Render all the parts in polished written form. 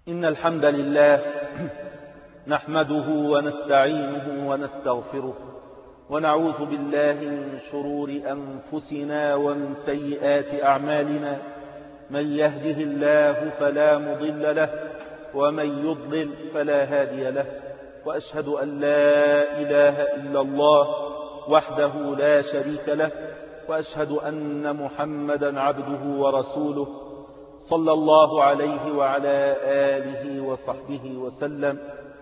إن الحمد لله نحمده ونستعينه ونستغفره ونعوذ بالله من شرور أنفسنا ومن سيئات أعمالنا. من يهده الله فلا مضل له ومن يضلل فلا هادي له، وأشهد أن لا إله إلا الله وحده لا شريك له، وأشهد أن محمدا عبده ورسوله صلى الله عليه وعلى آله وصحبه وسلم.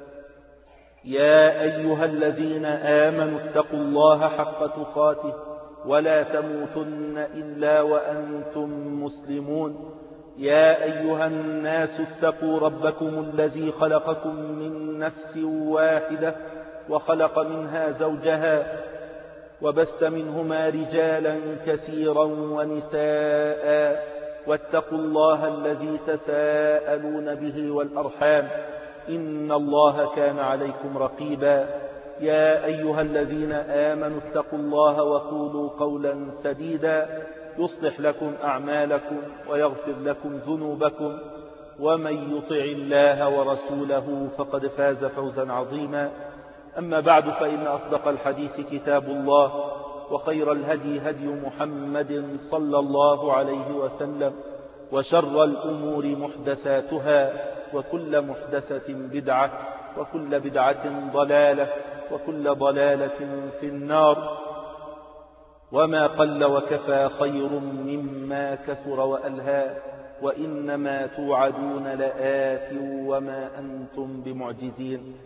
يا أيها الذين آمنوا اتقوا الله حق تقاته ولا تموتن إلا وأنتم مسلمون. يا أيها الناس اتقوا ربكم الذي خلقكم من نفس واحدة وخلق منها زوجها وبث منهما رجالا كثيرا ونساء، واتقوا الله الذي تساءلون به والأرحام إن الله كان عليكم رقيبا. يا أيها الذين آمنوا اتقوا الله وقولوا قولا سديدا يصلح لكم أعمالكم ويغفر لكم ذنوبكم، ومن يطع الله ورسوله فقد فاز فوزا عظيما. أما بعد، فإن أصدق الحديث كتاب الله، وخير الهدي هدي محمد صلى الله عليه وسلم، وشر الأمور محدثاتها، وكل محدثة بدعة، وكل بدعة ضلالة، وكل ضلالة في النار. وما قل وكفى خير مما كثر وألهى، وإنما توعدون لآت وما أنتم بمعجزين.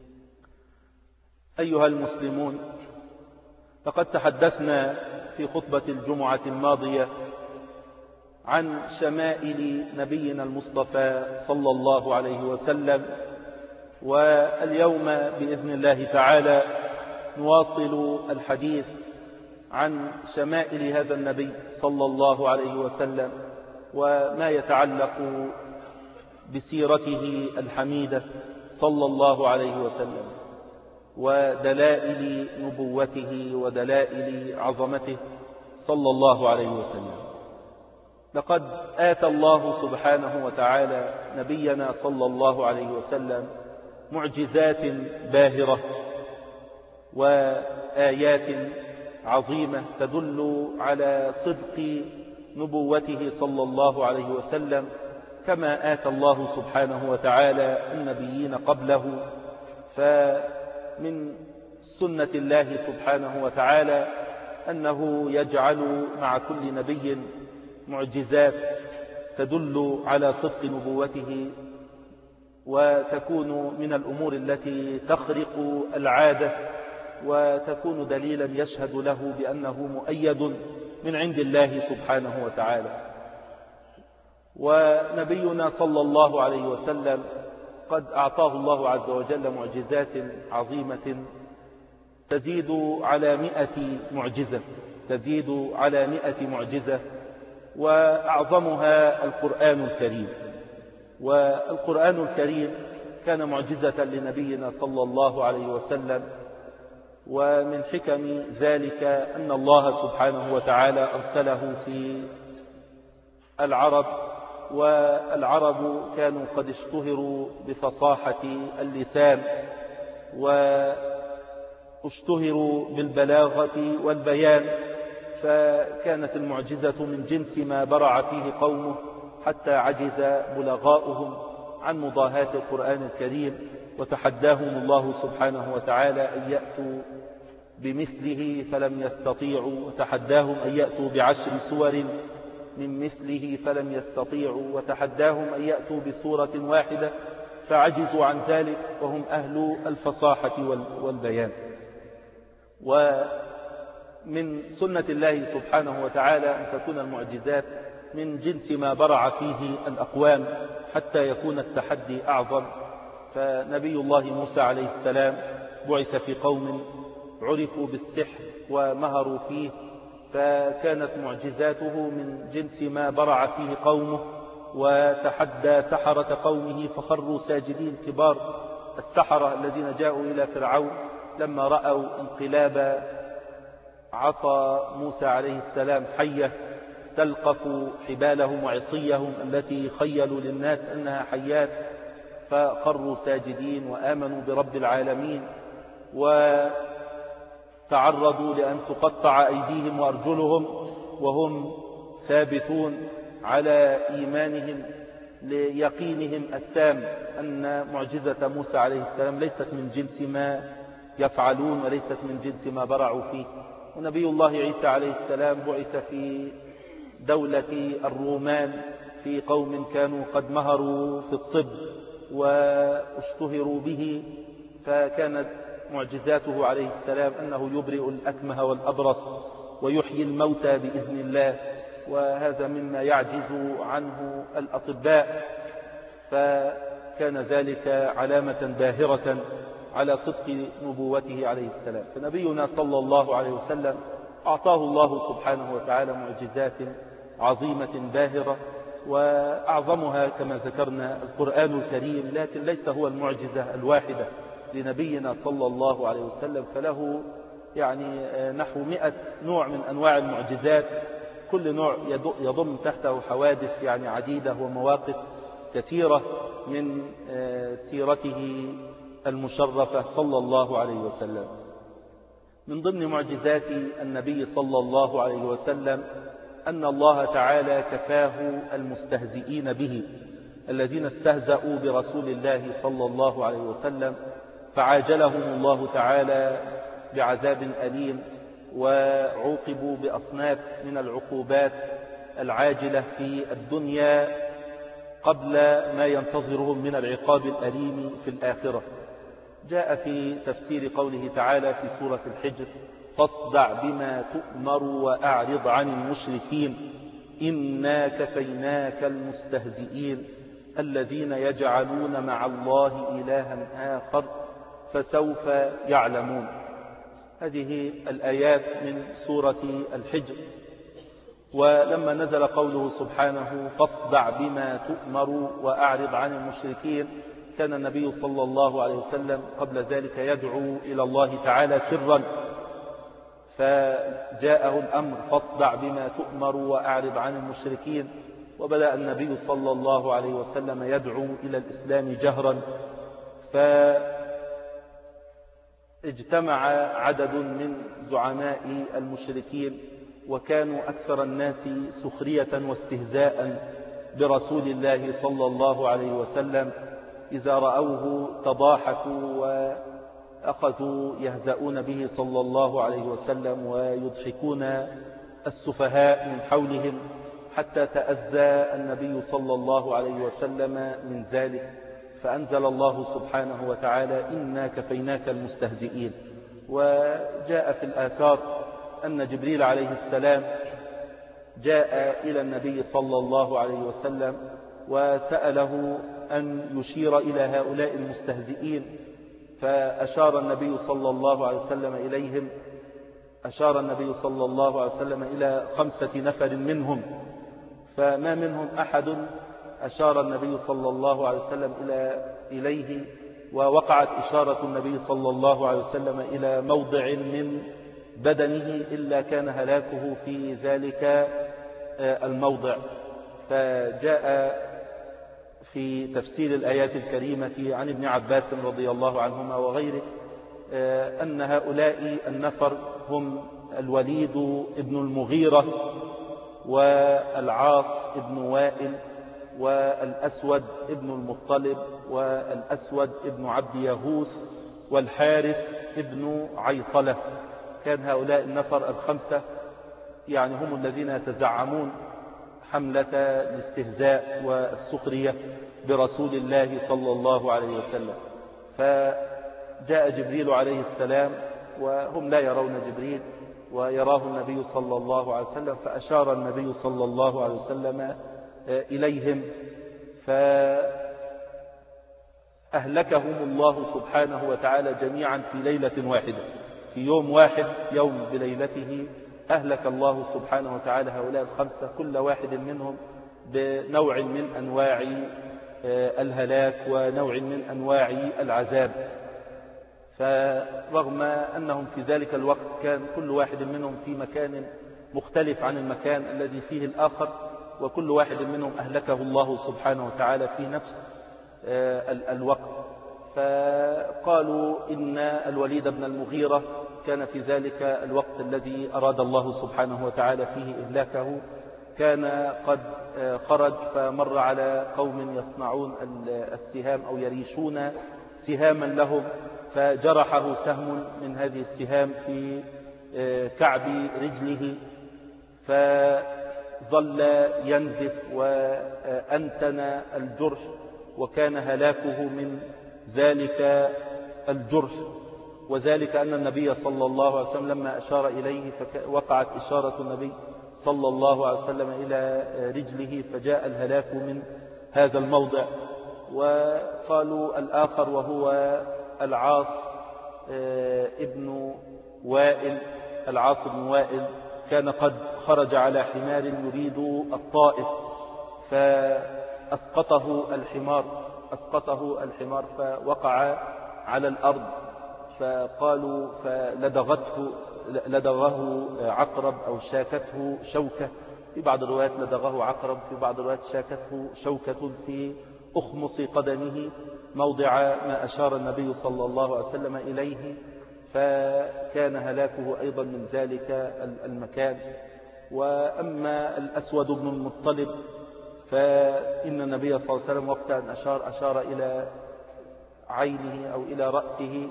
أيها المسلمون، لقد تحدثنا في خطبة الجمعة الماضية عن شمائل نبينا المصطفى صلى الله عليه وسلم، واليوم بإذن الله تعالى نواصل الحديث عن شمائل هذا النبي صلى الله عليه وسلم، وما يتعلق بسيرته الحميدة صلى الله عليه وسلم، ودلائل نبوته ودلائل عظمته صلى الله عليه وسلم. لقد آتى الله سبحانه وتعالى نبينا صلى الله عليه وسلم معجزات باهرة وآيات عظيمة تدل على صدق نبوته صلى الله عليه وسلم، كما آتى الله سبحانه وتعالى النبيين قبله. فمن سنة الله سبحانه وتعالى أنه يجعل مع كل نبي معجزات تدل على صدق نبوته، وتكون من الأمور التي تخرق العادة، وتكون دليلا يشهد له بأنه مؤيد من عند الله سبحانه وتعالى. ونبينا صلى الله عليه وسلم قد أعطاه الله عز وجل معجزات عظيمة تزيد على 100 معجزة، تزيد على 100 معجزة، وأعظمها القرآن الكريم. والقرآن الكريم كان معجزة لنبينا صلى الله عليه وسلم، ومن حكم ذلك أن الله سبحانه وتعالى أرسله في العرب، والعرب كانوا قد اشتهروا بفصاحة اللسان، واشتهروا بالبلاغة والبيان، فكانت المعجزة من جنس ما برع فيه قومه، حتى عجز بلغاؤهم عن مضاهاة القرآن الكريم، وتحداهم الله سبحانه وتعالى أن يأتوا بمثله فلم يستطيعوا، وتحداهم أن يأتوا ب10 سور من مثله فلم يستطيعوا، وتحداهم أن يأتوا بسورة واحدة فعجزوا عن ذلك، وهم أهل الفصاحة والبيان. ومن سنة الله سبحانه وتعالى أن تكون المعجزات من جنس ما برع فيه الأقوام، حتى يكون التحدي أعظم. فنبي الله موسى عليه السلام بعث في قوم عرفوا بالسحر ومهروا فيه، فكانت معجزاته من جنس ما برع فيه قومه، وتحدى سحرة قومه فخروا ساجدين. كبار السحرة الذين جاءوا إلى فرعون لما رأوا انقلاب عصا موسى عليه السلام حية تلقف حبالهم وعصيهم التي خيلوا للناس أنها حيات، فخروا ساجدين وآمنوا برب العالمين، وتعرضوا لأن تقطع أيديهم وأرجلهم وهم ثابتون على إيمانهم ليقينهم التام أن معجزة موسى عليه السلام ليست من جنس ما يفعلون وليست من جنس ما برعوا فيه. ونبي الله عيسى عليه السلام بعث في دولة الرومان، في قوم كانوا قد مهروا في الطب واشتهروا به، فكانت معجزاته عليه السلام أنه يبرئ الأكمه والأبرص ويحيي الموتى بإذن الله، وهذا مما يعجز عنه الأطباء، فكان ذلك علامة باهرة على صدق نبوته عليه السلام. فنبينا صلى الله عليه وسلم أعطاه الله سبحانه وتعالى معجزات عظيمة باهرة، وأعظمها كما ذكرنا القرآن الكريم، لكن ليس هو المعجزة الواحدة لنبينا صلى الله عليه وسلم، فله نحو 100 نوع من أنواع المعجزات، كل نوع يضم تحته حوادث عديدة ومواقف كثيرة من سيرته المشرفة صلى الله عليه وسلم. من ضمن معجزات النبي صلى الله عليه وسلم أن الله تعالى كفاه المستهزئين به الذين استهزأوا برسول الله صلى الله عليه وسلم، فعاجلهم الله تعالى بعذاب أليم، وعوقبوا بأصناف من العقوبات العاجلة في الدنيا قبل ما ينتظرهم من العقاب الأليم في الآخرة. جاء في تفسير قوله تعالى في سورة الحجر: فاصدع بما تؤمر وأعرض عن المشركين إنا كفيناك المستهزئين الذين يجعلون مع الله إلها آخر فسوف يعلمون. هذه الآيات من سورة الحجر. ولما نزل قوله سبحانه: فاصدع بما تؤمر وأعرض عن المشركين، كان النبي صلى الله عليه وسلم قبل ذلك يدعو إلى الله تعالى سرا، فجاءه الأمر: فاصدع بما تؤمر وأعرض عن المشركين، وبدأ النبي صلى الله عليه وسلم يدعو إلى الإسلام جهرا، فاجتمع عدد من زعماء المشركين، وكانوا أكثر الناس سخرية واستهزاء برسول الله صلى الله عليه وسلم. إذا رأوه تضاحكوا وأخذوا يهزؤون به صلى الله عليه وسلم ويضحكون السفهاء من حولهم، حتى تأذى النبي صلى الله عليه وسلم من ذلك، فأنزل الله سبحانه وتعالى: إنا كفيناك المستهزئين. وجاء في الآثار أن جبريل عليه السلام جاء إلى النبي صلى الله عليه وسلم وسأله أن يشير إلى هؤلاء المستهزئين، فأشار النبي صلى الله عليه وسلم إليهم، أشار النبي صلى الله عليه وسلم إلى 5 نفر منهم، فما منهم أحد أشار النبي صلى الله عليه وسلم إليه، ووقعت إشارة النبي صلى الله عليه وسلم إلى موضع من بدنه إلا كان هلاكه في ذلك الموضع. فجاء في تفسير الآيات الكريمة عن ابن عباس رضي الله عنهما وغيره أن هؤلاء النفر هم الوليد ابن المغيرة والعاص ابن وائل والأسود ابن المطلب والأسود ابن عبد يهوس والحارث ابن عيطلة. كان هؤلاء النفر 5 هم الذين يتزعمون حملة الاستهزاء والسخرية برسول الله صلى الله عليه وسلم. فجاء جبريل عليه السلام وهم لا يرون جبريل ويراه النبي صلى الله عليه وسلم، فأشار النبي صلى الله عليه وسلم إليهم، فأهلكهم الله سبحانه وتعالى جميعا في ليلة واحدة، في يوم واحد، يوم بليلته، أهلك الله سبحانه وتعالى هؤلاء 5 كل واحد منهم بنوع من أنواع الهلاك ونوع من أنواع العذاب. فرغم أنهم في ذلك الوقت كان كل واحد منهم في مكان مختلف عن المكان الذي فيه الآخر، وكل واحد منهم أهلكه الله سبحانه وتعالى في نفس الوقت. فقالوا إن الوليد بن المغيرة كان في ذلك الوقت الذي أراد الله سبحانه وتعالى فيه إهلاكه كان قد خرج فمر على قوم يصنعون السهام أو يريشون سهاما لهم، فجرحه سهم من هذه السهام في كعب رجله، فظل ينزف وأنتن الجرح، وكان هلاكه من ذلك الجرح. وذلك أن النبي صلى الله عليه وسلم لما أشار إليه وقعت إشارة النبي صلى الله عليه وسلم إلى رجله فجاء الهلاك من هذا الموضع. وقالوا الآخر وهو العاص ابن وائل، العاص بن وائل كان قد خرج على حمار يريد الطائف فأسقطه الحمار فوقع على الأرض، فقالوا لدغه عقرب أو شاكته شوكة، في بعض الروايات لدغه عقرب، في بعض الروايات شاكته شوكة في أخمص قدمه موضع ما أشار النبي صلى الله عليه وسلم إليه، فكان هلاكه أيضا من ذلك المكان. وأما الأسود بن المطلب فإن النبي صلى الله عليه وسلم وقت أن أشار إلى عينه أو إلى رأسه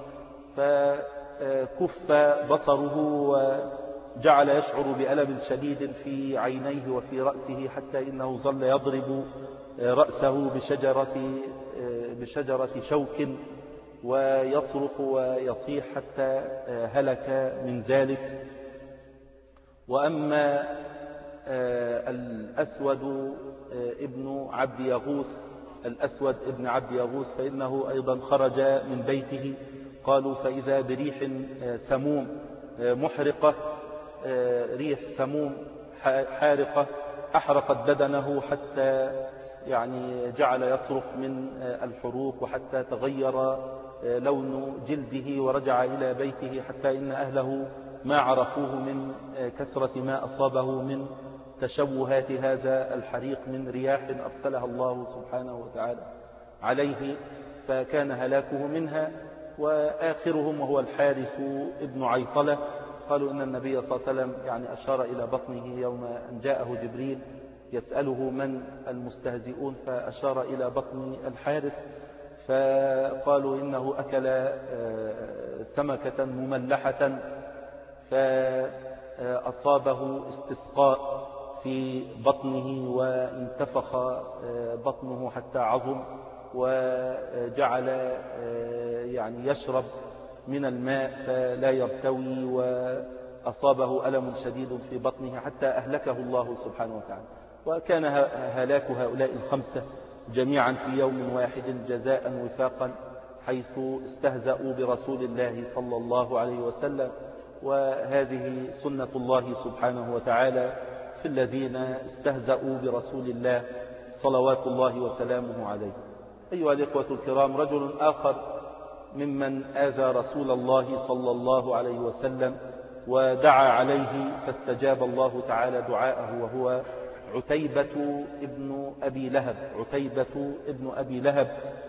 فكف بصره وجعل يشعر بألم شديد في عينيه وفي رأسه، حتى إنه ظل يضرب رأسه بشجرة شوك ويصرخ ويصيح حتى هلك من ذلك. وأما الأسود ابن عبد يغوث فإنه أيضا خرج من بيته، قالوا فإذا بريح سموم محرقة، ريح سموم حارقة أحرقت بدنه حتى يعني جعل يصرخ من الحروق، وحتى تغير لون جلده ورجع إلى بيته، حتى إن أهله ما عرفوه من كثرة ما أصابه من تشوهات هذا الحريق من رياح أرسلها الله سبحانه وتعالى عليه، فكان هلاكه منها. وآخرهم وهو الحارث ابن عيطلة، قالوا إن النبي صلى الله عليه وسلم يعني أشار إلى بطنه يوم أن جاءه جبريل يسأله من المستهزئون، فأشار إلى بطن الحارث فقالوا إنه أكل سمكة مملحة فأصابه استسقاء في بطنه وانتفخ بطنه حتى عظم، وجعل يعني يشرب من الماء فلا يرتوي، وأصابه ألم شديد في بطنه حتى أهلكه الله سبحانه وتعالى. وكان هلاك هؤلاء الخمسة جميعا في يوم واحد جزاء وفاقا، حيث استهزأوا برسول الله صلى الله عليه وسلم. وهذه سنة الله سبحانه وتعالى في الذين استهزأوا برسول الله صلوات الله وسلامه عليه. أيها الإخوة الكرام، رجل آخر ممن آذى رسول الله صلى الله عليه وسلم ودعا عليه فاستجاب الله تعالى دعاءه، وهو عتيبة ابن أبي لهب.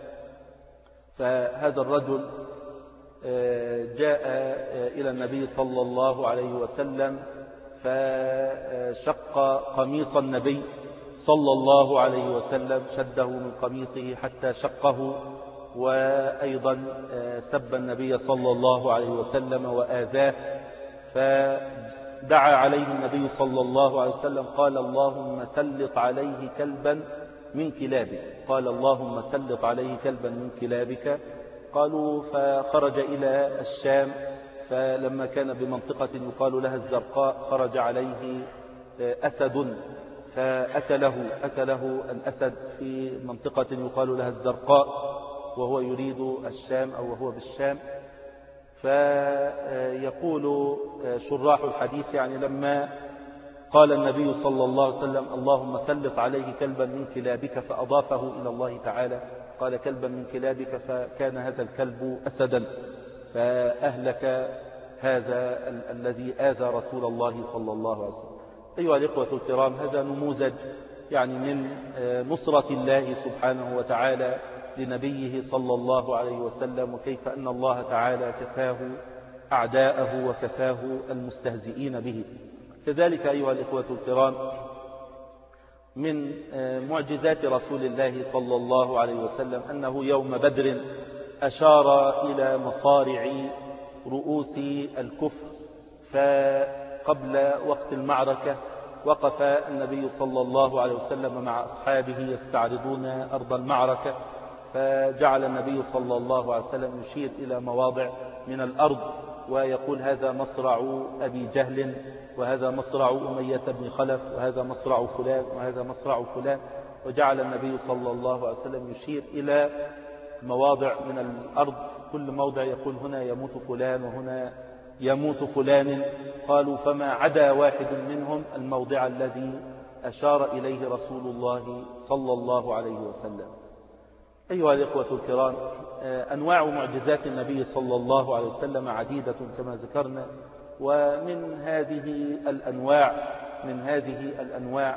فهذا الرجل جاء إلى النبي صلى الله عليه وسلم فشق قميص النبي صلى الله عليه وسلم، شده من قميصه حتى شقه، وأيضا سب النبي صلى الله عليه وسلم وآذاه. فدعا عليه النبي صلى الله عليه وسلم قال اللهم سلط عليه كلبا من كلابك. قالوا فخرج إلى الشام، فلما كان بمنطقة يقال لها الزرقاء خرج عليه أسد فأكله الأسد في منطقة يقال لها الزرقاء، وهو يريد الشام أو وهو بالشام. فيقول شراح الحديث يعني لما قال النبي صلى الله عليه وسلم اللهم سلط عليه كلبا من كلابك فأضافه إلى الله تعالى، قال كلبا من كلابك، فكان هذا الكلب أسدا، فأهلك هذا الذي آذى رسول الله صلى الله عليه وسلم. أيها الإخوة الكرام، هذا نموذج يعني من نصرة الله سبحانه وتعالى لنبيه صلى الله عليه وسلم، وكيف أن الله تعالى كفاه أعداءه وكفاه المستهزئين به. كذلك أيها الإخوة الكرام، من معجزات رسول الله صلى الله عليه وسلم أنه يوم بدر أشار إلى مصارع رؤوس الكفر، فقبل وقت المعركة وقف النبي صلى الله عليه وسلم مع أصحابه يستعرضون أرض المعركة، فجعل النبي صلى الله عليه وسلم يشير إلى مواضع من الأرض ويقول هذا مصرع أبي جهل، وهذا مصرع أمية بن خلف، وهذا مصرع فلان، وهذا مصرع فلان. وجعل النبي صلى الله عليه وسلم يشير إلى مواضع من الأرض، كل موضع يقول هنا يموت فلان وهنا يموت فلان. قالوا فما عدا واحد منهم الموضع الذي أشار إليه رسول الله صلى الله عليه وسلم. أيها الإخوة الكرام، أنواع معجزات النبي صلى الله عليه وسلم عديدة كما ذكرنا، ومن هذه الأنواع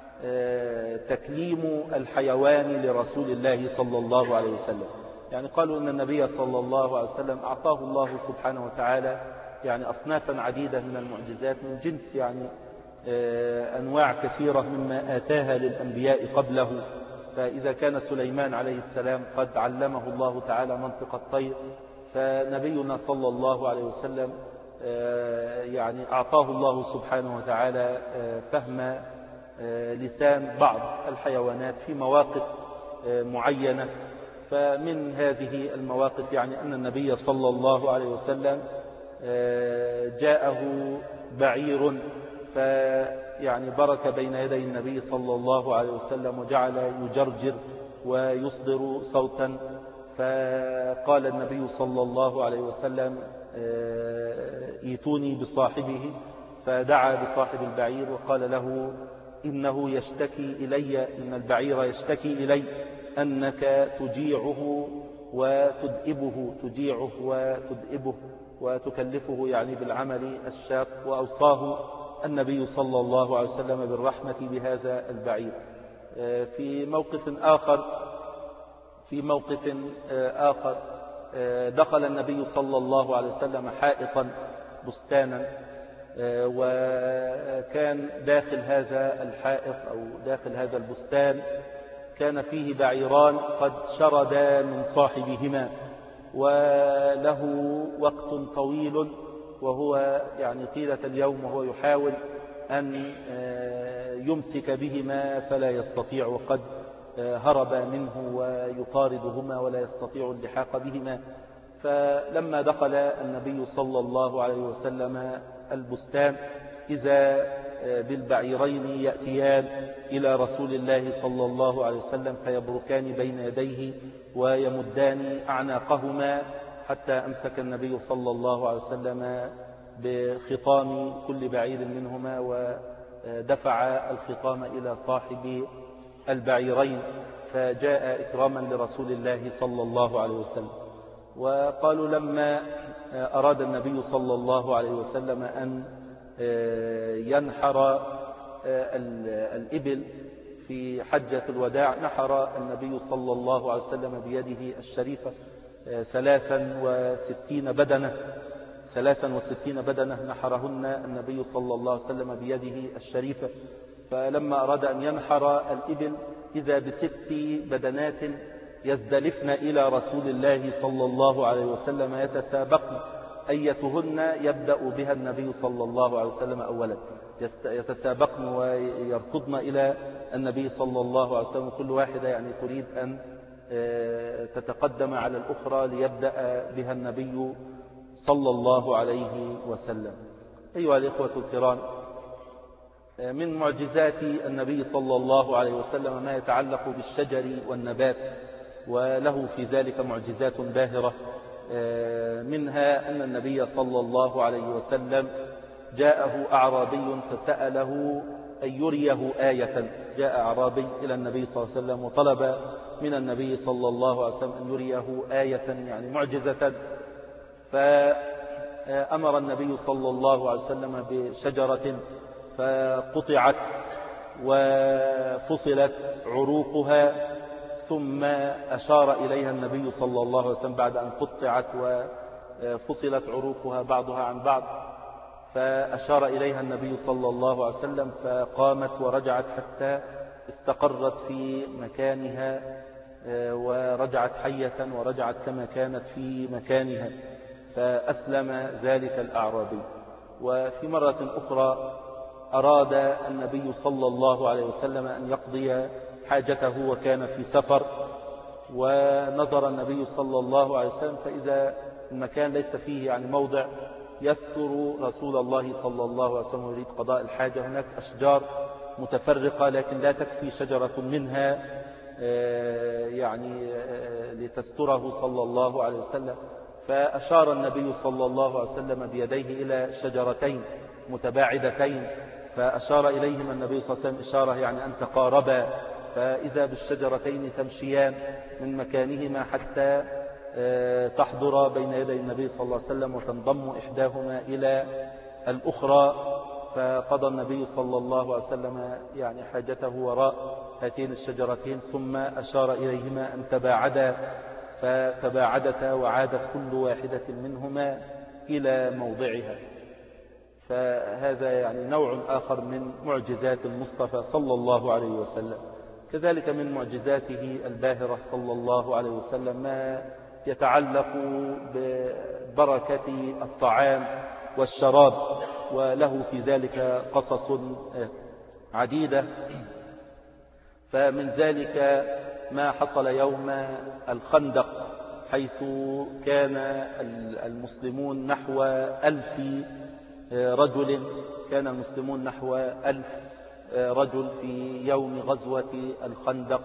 تكليم الحيوان لرسول الله صلى الله عليه وسلم. يعني قالوا أن النبي صلى الله عليه وسلم أعطاه الله سبحانه وتعالى يعني أصنافا عديدة من المعجزات من جنس يعني أنواع كثيرة مما آتاها للأنبياء قبله. فإذا كان سليمان عليه السلام قد علمه الله تعالى منطق الطير، فنبينا صلى الله عليه وسلم يعني أعطاه الله سبحانه وتعالى فهم لسان بعض الحيوانات في مواقف معينة. فمن هذه المواقف يعني أن النبي صلى الله عليه وسلم جاءه بعير فيعني برك بين يدي النبي صلى الله عليه وسلم وجعل يجرجر ويصدر صوتا، فقال النبي صلى الله عليه وسلم ايتوني بصاحبه، فدعا بصاحب البعير وقال له إنه يشتكي إلي، إن البعير يشتكي إلي أنك تجيعه وتدئبه وتكلفه يعني بالعمل الشاق. وأوصاه النبي صلى الله عليه وسلم بالرحمة بهذا البعير. في موقف آخر دخل النبي صلى الله عليه وسلم حائطا بستانا، وكان داخل هذا الحائط أو داخل هذا البستان كان فيه بعيران قد شردا من صاحبهما، وله وقت طويل وهو يعني طيلة اليوم وهو يحاول أن يمسك بهما فلا يستطيع، وقد هرب منه ويطاردهما ولا يستطيع اللحاق بهما. فلما دخل النبي صلى الله عليه وسلم البستان إذا بالبعيرين يأتيان إلى رسول الله صلى الله عليه وسلم فيبركان بين يديه ويمدان أعناقهما، حتى أمسك النبي صلى الله عليه وسلم بخطام كل بعير منهما ودفع الخطام إلى صاحب البعيرين، فجاء إكراما لرسول الله صلى الله عليه وسلم. وقالوا لما أراد النبي صلى الله عليه وسلم أن ينحر الإبل في حجة الوداع، نحر النبي صلى الله عليه وسلم بيده الشريفة 63 بدنة نحرهن النبي صلى الله عليه وسلم بيده الشريفة. فلما أراد أن ينحر الإبل إذا ب6 بدنات يزدلفن إلى رسول الله صلى الله عليه وسلم يتسابقن أيتهن يبدأ بها النبي صلى الله عليه وسلم أولا، يتسابقن ويركضن إلى النبي صلى الله عليه وسلم، كل واحدة يعني تريد أن تتقدم على الأخرى ليبدأ بها النبي صلى الله عليه وسلم. أيها الإخوة الكرام، من معجزات النبي صلى الله عليه وسلم ما يتعلق بالشجر والنبات، وله في ذلك معجزات باهرة. منها أن النبي صلى الله عليه وسلم جاءه أعرابي فسأله أن يريه آية. جاء أعرابي إلى النبي صلى الله عليه وسلم وطلب من النبي صلى الله عليه وسلم أن يريه آية يعني معجزة، فأمر النبي صلى الله عليه وسلم بشجرة فقطعت وفصلت عروقها، ثم أشار إليها النبي صلى الله عليه وسلم بعد أن قطعت وفصلت عروقها بعضها عن بعض، فأشار إليها النبي صلى الله عليه وسلم فقامت ورجعت حتى استقرت في مكانها ورجعت حية ورجعت كما كانت في مكانها، فأسلم ذلك الأعرابي. وفي مرة أخرى أراد النبي صلى الله عليه وسلم أن يقضي حاجته وكان في سفر، ونظر النبي صلى الله عليه وسلم فإذا المكان ليس فيه يعني موضع يستر رسول الله صلى الله عليه وسلم يريد قضاء الحاجة. هناك أشجار متفرقة لكن لا تكفي شجرة منها يعني لتستره صلى الله عليه وسلم، فأشار النبي صلى الله عليه وسلم بيديه إلى شجرتين متباعدتين، فأشار إليهما النبي صلى الله عليه وسلم إشارة يعني أن تقاربا، فإذا بالشجرتين تمشيان من مكانهما حتى تحضر بين يدي النبي صلى الله عليه وسلم وتنضم إحداهما إلى الأخرى، فقضى النبي صلى الله عليه وسلم يعني حاجته وراء هاتين الشجرتين، ثم أشار إليهما أن تباعدا، فتباعدتا وعادت كل واحدة منهما إلى موضعها. فهذا يعني نوع آخر من معجزات المصطفى صلى الله عليه وسلم. كذلك من معجزاته الباهرة صلى الله عليه وسلم ما يتعلق ببركة الطعام والشراب، وله في ذلك قصص عديدة. فمن ذلك ما حصل يوم الخندق، حيث كان المسلمون نحو 1000 رجل، كان المسلمون نحو 1000 رجل في يوم غزوة الخندق.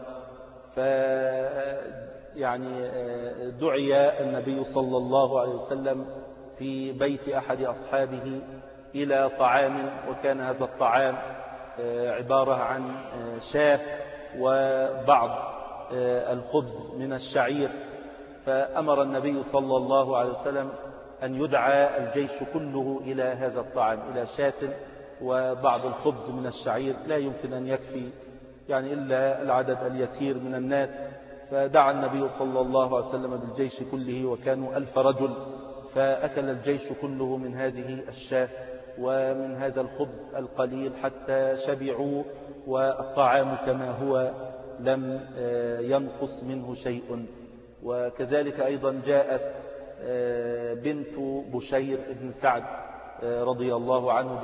يعني دعي النبي صلى الله عليه وسلم في بيت أحد أصحابه إلى طعام، وكان هذا الطعام عبارة عن شاة وبعض الخبز من الشعير، فأمر النبي صلى الله عليه وسلم أن يدعى الجيش كله إلى هذا الطعام، إلى شاة وبعض الخبز من الشعير، لا يمكن أن يكفي يعني إلا العدد اليسير من الناس، فدعا النبي صلى الله عليه وسلم بالجيش كله، وكانوا 1000 رجل، فأكل الجيش كله من هذه الشاة ومن هذا الخبز القليل حتى شبعوا، والطعام كما هو لم ينقص منه شيء. وكذلك أيضا جاءت بنت بشير بن سعد رضي الله عنه،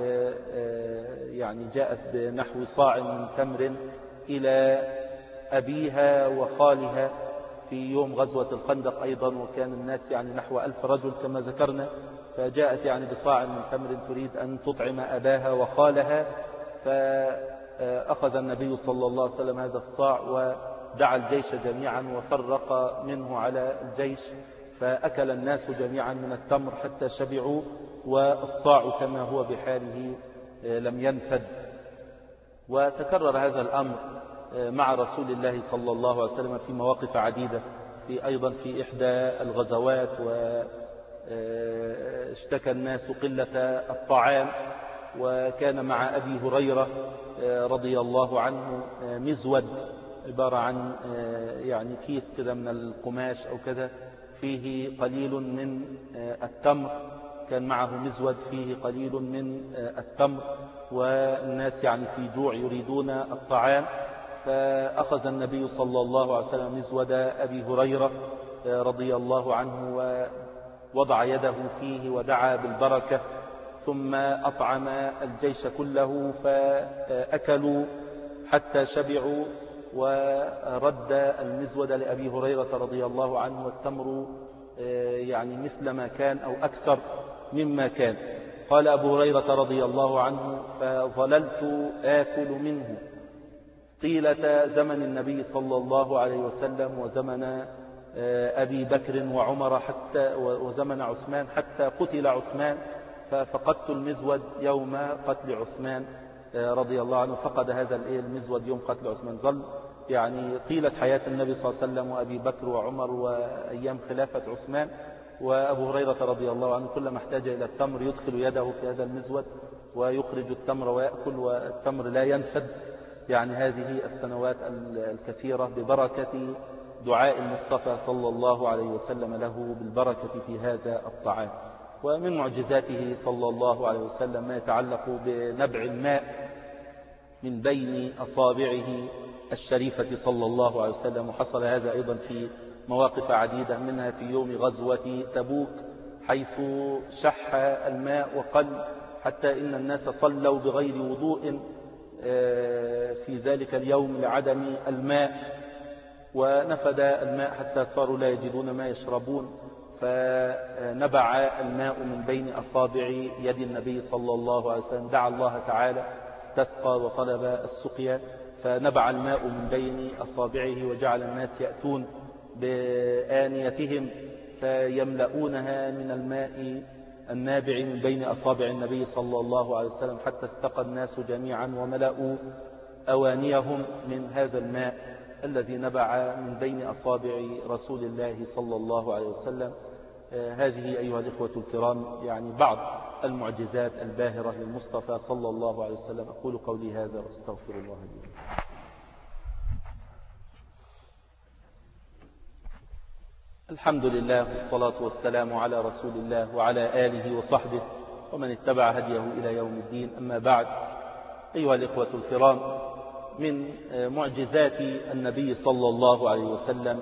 جاءت بنحو صاع من تمر إلى أبيها وخالها في يوم غزوة الخندق أيضا، وكان الناس يعني نحو 1000 رجل كما ذكرنا، فجاءت يعني بصاع من تمر تريد أن تطعم أباها وخالها، فأخذ النبي صلى الله عليه وسلم هذا الصاع ودعا الجيش جميعا وفرق منه على الجيش، فأكل الناس جميعا من التمر حتى شبعوا، والصاع كما هو بحاله لم ينفد. وتكرر هذا الأمر مع رسول الله صلى الله عليه وسلم في مواقف عديدة، أيضا في إحدى الغزوات، واشتكى الناس قلة الطعام، وكان مع أبي هريرة رضي الله عنه مزود عبارة عن يعني كيس كده من القماش أو كذا فيه قليل من التمر، كان معه مزود فيه قليل من التمر، والناس يعني في جوع يريدون الطعام، فأخذ النبي صلى الله عليه وسلم مزود أبي هريرة رضي الله عنه ووضع يده فيه ودعا بالبركة، ثم أطعم الجيش كله فأكلوا حتى شبعوا، ورد المزود لأبي هريرة رضي الله عنه، والتمر يعني مثل ما كان أو أكثر مما كان. قال أبو هريرة رضي الله عنه: فظللت آكل منه طيلة زمن النبي صلى الله عليه وسلم وزمن أبي بكر وعمر وزمن عثمان حتى قتل عثمان، ففقدت المزود يوم قتل عثمان رضي الله عنه، فقد هذا المزود يوم قتل عثمان. ظل يعني طيلة حياة النبي صلى الله عليه وسلم وأبي بكر وعمر وأيام خلافة عثمان، وأبو هريرة رضي الله عنه كلما احتاج إلى التمر يدخل يده في هذا المزود ويخرج التمر ويأكل، والتمر لا ينفد، يعني هذه السنوات الكثيرة ببركة دعاء المصطفى صلى الله عليه وسلم له بالبركة في هذا الطعام. ومن معجزاته صلى الله عليه وسلم ما يتعلق بنبع الماء من بين أصابعه الشريفة صلى الله عليه وسلم. وحصل هذا أيضا في مواقف عديدة، منها في يوم غزوة تبوك حيث شح الماء وقل حتى إن الناس صلوا بغير وضوء في ذلك اليوم لعدم الماء، ونفد الماء حتى صاروا لا يجدون ما يشربون، فنبع الماء من بين أصابع يد النبي صلى الله عليه وسلم. دعا الله تعالى، استسقى وطلب السقيا، فنبع الماء من بين أصابعه وجعل الناس يأتون بآنيتهم فيملؤونها من الماء النابع من بين أصابع النبي صلى الله عليه وسلم، حتى استقى الناس جميعا وملأوا أوانيهم من هذا الماء الذي نبع من بين أصابع رسول الله صلى الله عليه وسلم. هذه أيها الإخوة الكرام يعني بعض المعجزات الباهرة للمصطفى صلى الله عليه وسلم. أقول قولي هذا واستغفر الله لي. الحمد لله والصلاة والسلام على رسول الله وعلى آله وصحبه ومن اتبع هديه إلى يوم الدين. أما بعد، أيها الإخوة الكرام، من معجزات النبي صلى الله عليه وسلم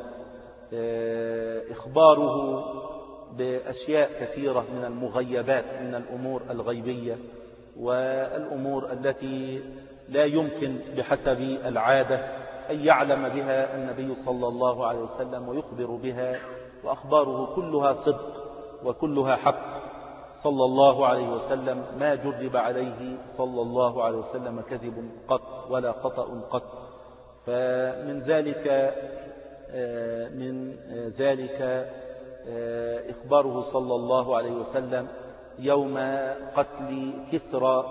إخباره بأشياء كثيرة من المغيبات، من الأمور الغيبية والأمور التي لا يمكن بحسب العادة أن يعلم بها النبي صلى الله عليه وسلم ويخبر بها، وأخباره كلها صدق وكلها حق صلى الله عليه وسلم. ما جرب عليه صلى الله عليه وسلم كذب قط ولا خطأ قط. فمن ذلك إخباره صلى الله عليه وسلم يوم قتل كسرى.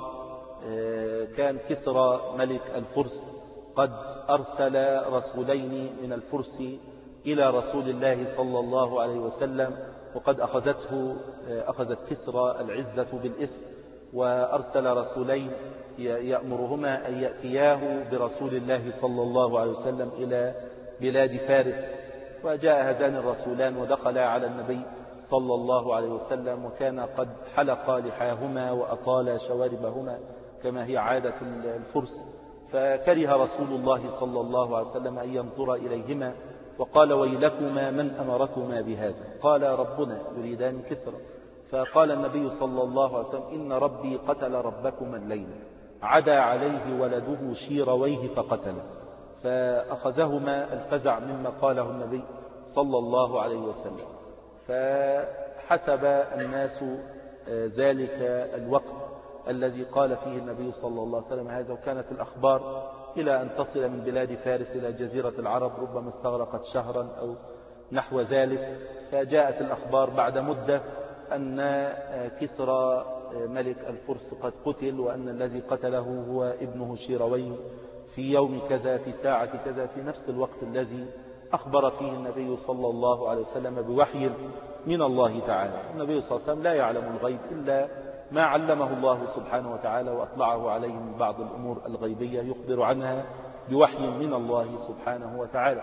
كان كسرى ملك الفرس قد أرسل رسولين من الفرس إلى رسول الله صلى الله عليه وسلم، وقد أخذت كسرى العزة بالإثم، وأرسل رسولين يأمرهما أن يأتياه برسول الله صلى الله عليه وسلم إلى بلاد فارس. وجاء هذان الرسولان ودخلا على النبي صلى الله عليه وسلم، وكان قد حلق لحاهما وأطال شواربهما كما هي عادة الفرس، فكره رسول الله صلى الله عليه وسلم أن ينظر إليهما، وقال: ويلكما من أمركما بهذا؟ قال: ربنا، يريدان كسرى. فقال النبي صلى الله عليه وسلم: إن ربي قتل ربكما الليلة، عدا عليه ولده شيرويه فقتله. فأخذهما الفزع مما قاله النبي صلى الله عليه وسلم. فحسب الناس ذلك الوقت الذي قال فيه النبي صلى الله عليه وسلم هذا، وكانت الأخبار إلى أن تصل من بلاد فارس إلى جزيرة العرب ربما استغرقت شهرا أو نحو ذلك. فجاءت الأخبار بعد مدة أن كسرى ملك الفرس قد قتل، وأن الذي قتله هو ابنه شيرويه في يوم كذا في ساعة كذا في نفس الوقت الذي أخبر فيه النبي صلى الله عليه وسلم بوحي من الله تعالى. النبي صلى الله عليه وسلم لا يعلم الغيب إلا ما علمه الله سبحانه وتعالى وأطلعه عليه من بعض الأمور الغيبية يخبر عنها بوحي من الله سبحانه وتعالى.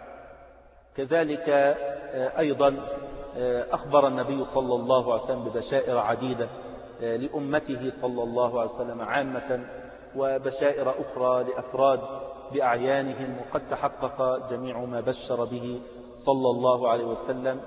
كذلك أيضا أخبر النبي صلى الله عليه وسلم ببشائر عديدة لأمته صلى الله عليه وسلم عامة، وبشائر أخرى لأفراد بأعيانهم، وقد تحقق جميع ما بشر به صلى الله عليه وسلم.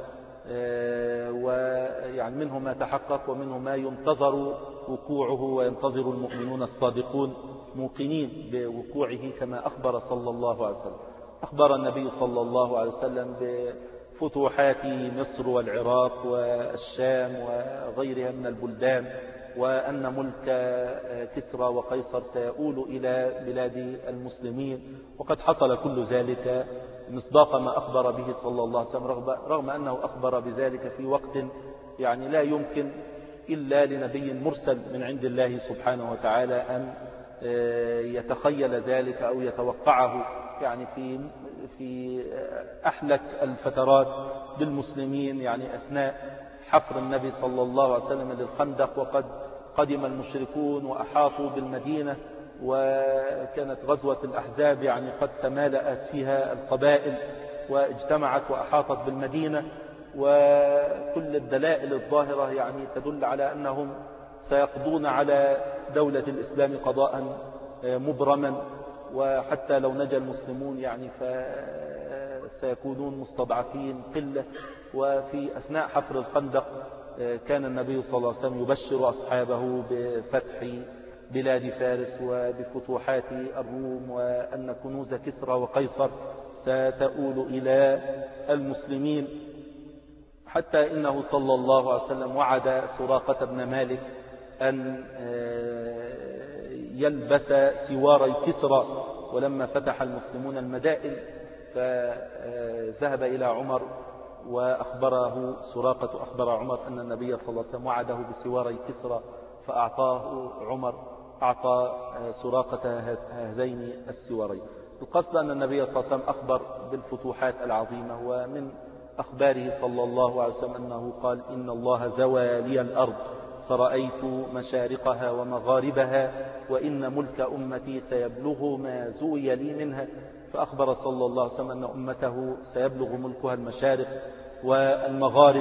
ويعني منه ما تحقق ومنه ما ينتظر وقوعه، وينتظر المؤمنون الصادقون موقنين بوقوعه كما أخبر صلى الله عليه وسلم. أخبر النبي صلى الله عليه وسلم بفتوحات مصر والعراق والشام وغيرها من البلدان، وأن ملك كسرى وقيصر سيؤول إلى بلاد المسلمين، وقد حصل كل ذلك مصداق ما أخبر به صلى الله عليه وسلم، رغم أنه أخبر بذلك في وقت يعني لا يمكن إلا لنبي مرسل من عند الله سبحانه وتعالى أن يتخيل ذلك أو يتوقعه، يعني في أحلك الفترات بالمسلمين، يعني أثناء حفر النبي صلى الله عليه وسلم للخندق، وقد قدم المشركون وأحاطوا بالمدينة وكانت غزوة الأحزاب يعني قد تمالأت فيها القبائل واجتمعت وأحاطت بالمدينة، وكل الدلائل الظاهرة يعني تدل على أنهم سيقضون على دولة الإسلام قضاء مبرما، وحتى لو نجا المسلمون يعني فسيكونون مستضعفين قلة. وفي أثناء حفر الخندق كان النبي صلى الله عليه وسلم يبشر أصحابه بفتح بلاد فارس وبفتوحات الروم، وأن كنوز كسرى وقيصر ستؤول إلى المسلمين، حتى إنه صلى الله عليه وسلم وعد سراقة بن مالك أن يلبس سواري كسرى. ولما فتح المسلمون المدائن فذهب إلى عمر وأخبره سراقة، أخبر عمر أن النبي صلى الله عليه وسلم وعده بسواري كسرى، فأعطاه عمر، أعطى سراقة هذين السوارين. القصد أن النبي صلى الله عليه وسلم أخبر بالفتوحات العظيمة، ومن أخباره صلى الله عليه وسلم أنه قال: إن الله زوى لي الأرض فرأيت مشارقها ومغاربها، وإن ملك أمتي سيبلغ ما زوي لي منها. فأخبر صلى الله عليه وسلم أن أمته سيبلغ ملكها المشارق والمغارب،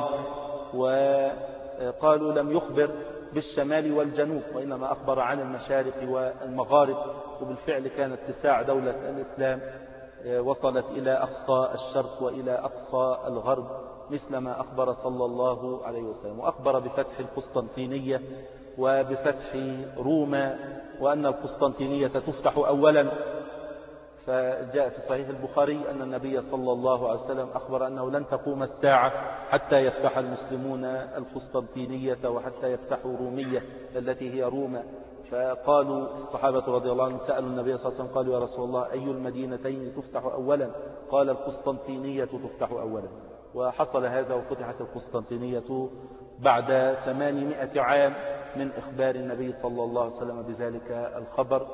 وقالوا لم يخبر بالشمال والجنوب، وإنما أخبر عن المشارق والمغارب. وبالفعل كان اتساع دولة الإسلام وصلت إلى أقصى الشرق وإلى أقصى الغرب، مثل ما أخبر صلى الله عليه وسلم. وأخبر بفتح القسطنطينية وبفتح روما، وأن القسطنطينية تفتح أولا. فجاء في صحيح البخاري أن النبي صلى الله عليه وسلم أخبر أنه لن تقوم الساعة حتى يفتح المسلمون القسطنطينية وحتى يفتحوا رومية التي هي روما. فقالوا الصحابة رضي الله عنهم سألوا النبي صلى الله عليه وسلم قالوا: يا رسول الله، أي المدينتين تفتح أولا؟ قال: القسطنطينية تفتح أولا. وحصل هذا، وفتحت القسطنطينية بعد 800 عام من إخبار النبي صلى الله عليه وسلم بذلك الخبر.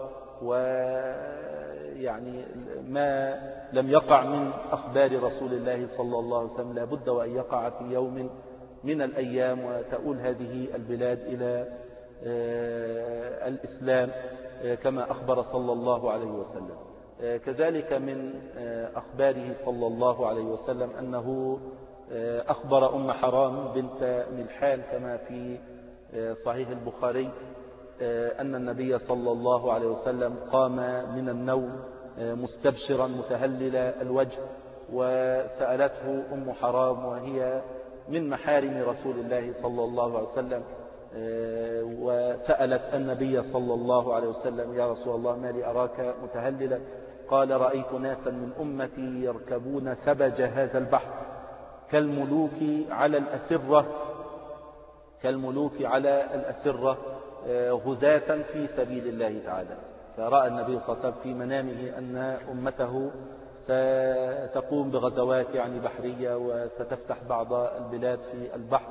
ويعني ما لم يقع من أخبار رسول الله صلى الله عليه وسلم لا بد وأن يقع في يوم من الأيام، وتؤول هذه البلاد إلى الإسلام كما أخبر صلى الله عليه وسلم. كذلك من أخباره صلى الله عليه وسلم أنه أخبر أم حرام بنت ملحان كما في صحيح البخاري أن النبي صلى الله عليه وسلم قام من النوم مستبشرا متهلل الوجه، وسألته أم حرام وهي من محارم رسول الله صلى الله عليه وسلم، وسألت النبي صلى الله عليه وسلم: يا رسول الله، ما لي أراك متهللا؟ قال: رأيت ناسا من أمتي يركبون سبج هذا البحر كالملوك على الأسرة، كالملوك على الأسرة غزاة في سبيل الله تعالى. فرأى النبي صلى الله عليه وسلم في منامه أن أمته ستقوم بغزوات يعني بحرية، وستفتح بعض البلاد في البحر،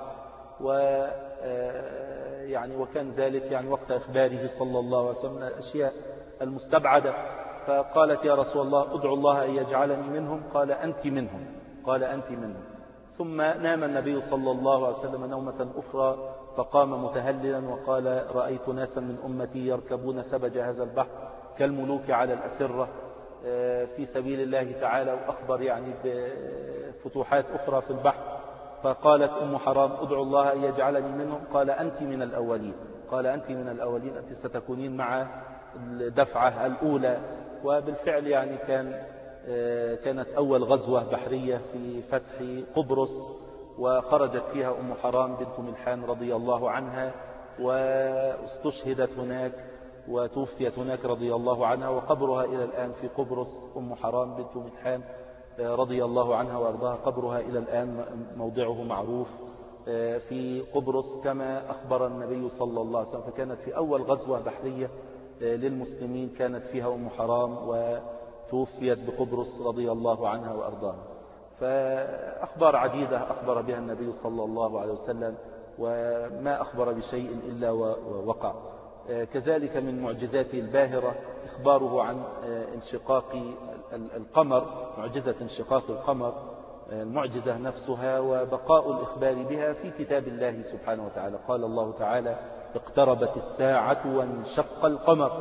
وكان ذلك يعني وقت إخباره صلى الله عليه وسلم من الأشياء المستبعدة. فقالت: يا رسول الله، ادعو الله أن يجعلني منهم. قال: أنت منهم. قال: أنت منهم. ثم نام النبي صلى الله عليه وسلم نومة أخرى فقام متهللا وقال: رأيت ناسا من أمتي يركبون سبج هذا البحر كالملوك على الأسرة في سبيل الله تعالى، وأخبر يعني بفتوحات أخرى في البحر. فقالت أم حرام: ادعو الله أن يجعلني منهم. قال: أنت من الأولين. قال: أنت من الأولين، أنت ستكونين مع الدفعة الأولى. وبالفعل يعني كانت أول غزوة بحرية في فتح قبرص، وخرجت فيها أم حرام بنت ملحان رضي الله عنها، واستشهدت هناك وتوفيت هناك رضي الله عنها، وقبرها إلى الآن في قبرص. أم حرام بنت ملحان رضي الله عنها وأرضاها قبرها إلى الآن موضعه معروف في قبرص كما أخبر النبي صلى الله عليه وسلم. فكانت في أول غزوة بحرية للمسلمين كانت فيها أم حرام، وتوفيت بقبرص رضي الله عنها وأرضاها. فأخبار عديدة أخبر بها النبي صلى الله عليه وسلم، وما أخبر بشيء إلا ووقع. كذلك من معجزاته الباهرة إخباره عن انشقاق القمر، معجزة انشقاق القمر، المعجزة نفسها وبقاء الإخبار بها في كتاب الله سبحانه وتعالى. قال الله تعالى: اقتربت الساعة وانشق القمر.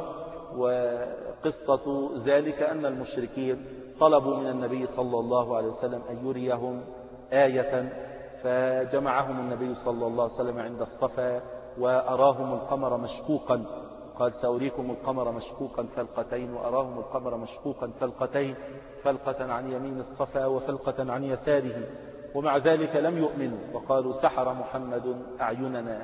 وقصة ذلك أن المشركين طلبوا من النبي صلى الله عليه وسلم أن يريهم آية، فجمعهم النبي صلى الله عليه وسلم عند الصفا وأراهم القمر مشقوقا، قال سأريكم القمر مشقوقا فلقتين، وأراهم القمر مشقوقا فلقتين، فلقة عن يمين الصفا وفلقة عن يساره، ومع ذلك لم يؤمنوا وقالوا سحر محمد أعيننا.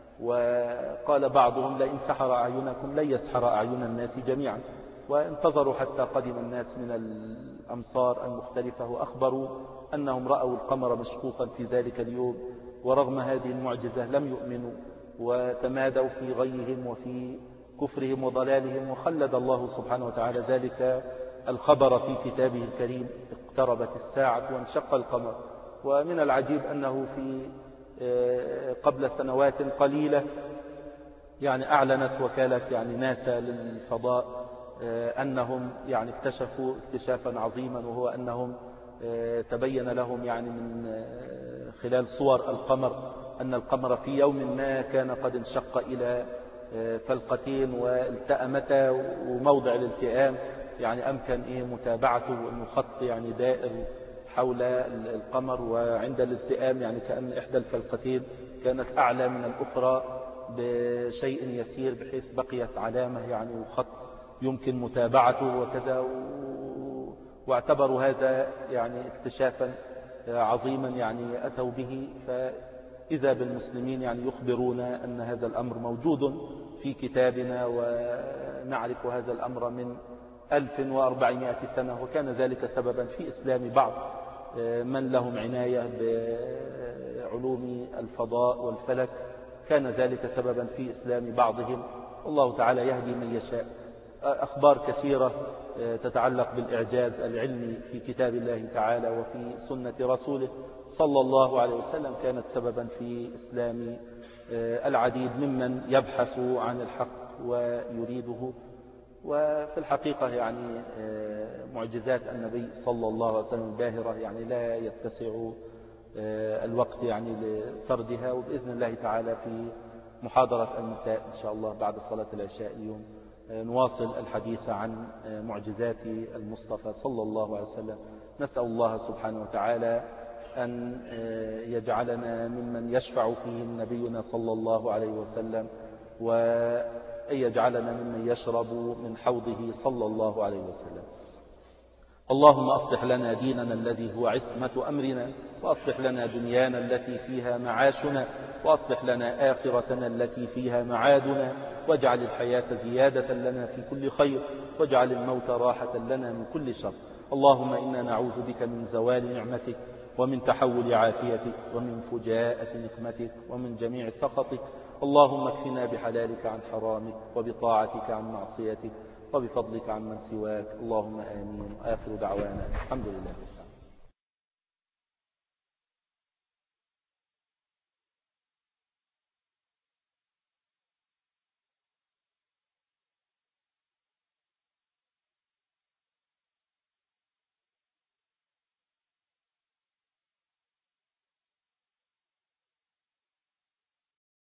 وقال بعضهم لئن سحر أعينكم لن يسحر أعين الناس جميعا، وانتظروا حتى قدم الناس من الأمصار المختلفة وأخبروا أنهم رأوا القمر مشقوقا في ذلك اليوم، ورغم هذه المعجزة لم يؤمنوا وتمادوا في غيهم وفي كفرهم وضلالهم. وخلد الله سبحانه وتعالى ذلك الخبر في كتابه الكريم، اقتربت الساعة وانشق القمر. ومن العجيب أنه في قبل سنوات قليلة أعلنت وكالة ناسا للفضاء أنهم اكتشفوا اكتشافا عظيما، وهو أنهم تبين لهم من خلال صور القمر أن القمر في يوم ما كان قد انشق إلى فلقتين والتأمتا، وموضع الالتئام أمكن متابعته، وأنه خط دائر حول القمر، وعند الالتئام كأن إحدى الفلقتين كانت أعلى من الأخرى بشيء يسير، بحيث بقيت علامة وخط يمكن متابعته وكذا. واعتبروا هذا اكتشافا عظيما أتوا به. فإذا بالمسلمين يخبرون أن هذا الأمر موجود في كتابنا، ونعرف هذا الأمر من 1400 سنة، وكان ذلك سببا في إسلام بعض من لهم عناية بعلوم الفضاء والفلك، كان ذلك سببا في إسلام بعضهم. الله تعالى يهدي من يشاء. أخبار كثيرة تتعلق بالإعجاز العلمي في كتاب الله تعالى وفي سنة رسوله صلى الله عليه وسلم كانت سببا في إسلام العديد ممن يبحث عن الحق ويريده. وفي الحقيقة معجزات النبي صلى الله عليه وسلم باهرة، لا يتسع الوقت لسردها. وبإذن الله تعالى في محاضرة المساء إن شاء الله بعد صلاة العشاء اليوم نواصل الحديث عن معجزات المصطفى صلى الله عليه وسلم. نسأل الله سبحانه وتعالى أن يجعلنا ممن يشفع فيهم نبينا صلى الله عليه وسلم، وأن يجعلنا ممن يشرب من حوضه صلى الله عليه وسلم. اللهم أصلح لنا ديننا الذي هو عصمة أمرنا، وأصلح لنا دنيانا التي فيها معاشنا، وأصلح لنا آخرتنا التي فيها معادنا، واجعل الحياة زيادة لنا في كل خير، واجعل الموت راحة لنا من كل شر. اللهم إنا نعوذ بك من زوال نعمتك، ومن تحول عافيتك، ومن فجاءة نقمتك، ومن جميع سخطك. اللهم اكفنا بحلالك عن حرامك، وبطاعتك عن معصيتك، وبفضلك عن من سواك. اللهم آمين. آخر دعوانا الحمد لله.